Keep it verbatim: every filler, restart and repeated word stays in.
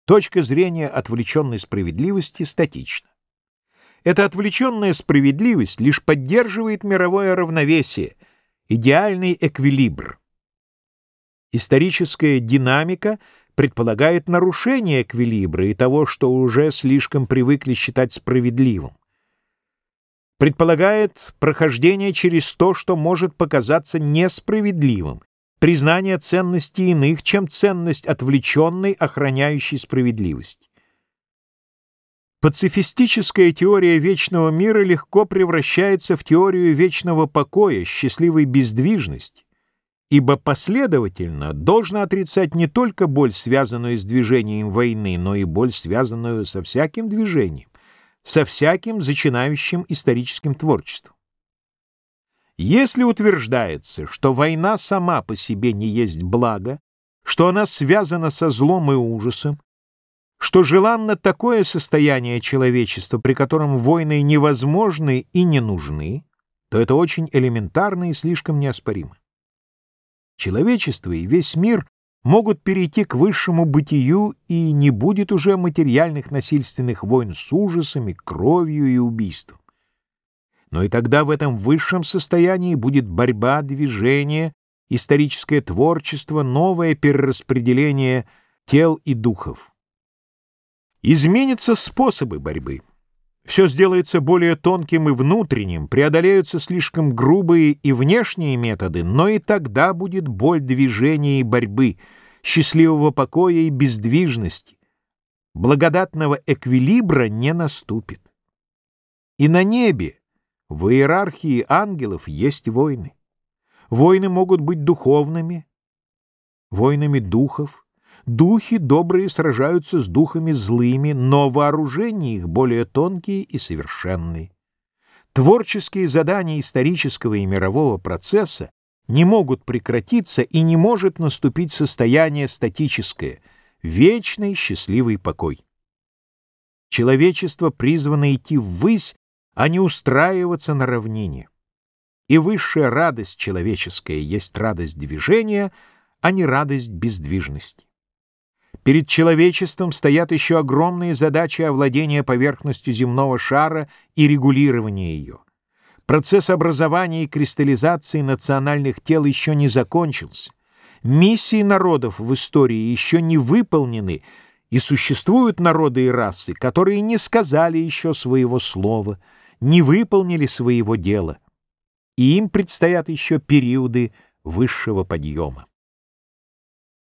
Точка зрения отвлеченной справедливости статична. Эта отвлеченная справедливость лишь поддерживает мировое равновесие, идеальный эквилибр. Историческая динамика предполагает нарушение эквилибра и того, что уже слишком привыкли считать справедливым. Предполагает прохождение через то, что может показаться несправедливым, признание ценности иных, чем ценность отвлеченной, охраняющей справедливость. Пацифистическая теория вечного мира легко превращается в теорию вечного покоя, счастливой бездвижности, ибо последовательно должно отрицать не только боль, связанную с движением войны, но и боль, связанную со всяким движением, со всяким зачинающим историческим творчеством. Если утверждается, что война сама по себе не есть благо, что она связана со злом и ужасом, что желанно такое состояние человечества, при котором войны невозможны и не нужны, то это очень элементарно и слишком неоспоримо. Человечество и весь мир могут перейти к высшему бытию, и не будет уже материальных насильственных войн с ужасами, кровью и убийством. Но и тогда в этом высшем состоянии будет борьба, движение, историческое творчество, новое перераспределение тел и духов. Изменятся способы борьбы. Все сделается более тонким и внутренним, преодолеются слишком грубые и внешние методы, но и тогда будет боль движения и борьбы, счастливого покоя и бездвижности. Благодатного эквилибра не наступит. И на небе, в иерархии ангелов, есть войны. Войны могут быть духовными, войнами духов. Духи добрые сражаются с духами злыми, но вооружения их более тонкие и совершенные. Творческие задания исторического и мирового процесса не могут прекратиться, и не может наступить состояние статическое, вечный счастливый покой. Человечество призвано идти ввысь, а не устраиваться на равнине. И высшая радость человеческая есть радость движения, а не радость бездвижности. Перед человечеством стоят еще огромные задачи овладения поверхностью земного шара и регулирования ее. Процесс образования и кристаллизации национальных тел еще не закончился. Миссии народов в истории еще не выполнены, и существуют народы и расы, которые не сказали еще своего слова, не выполнили своего дела, и им предстоят еще периоды высшего подъема.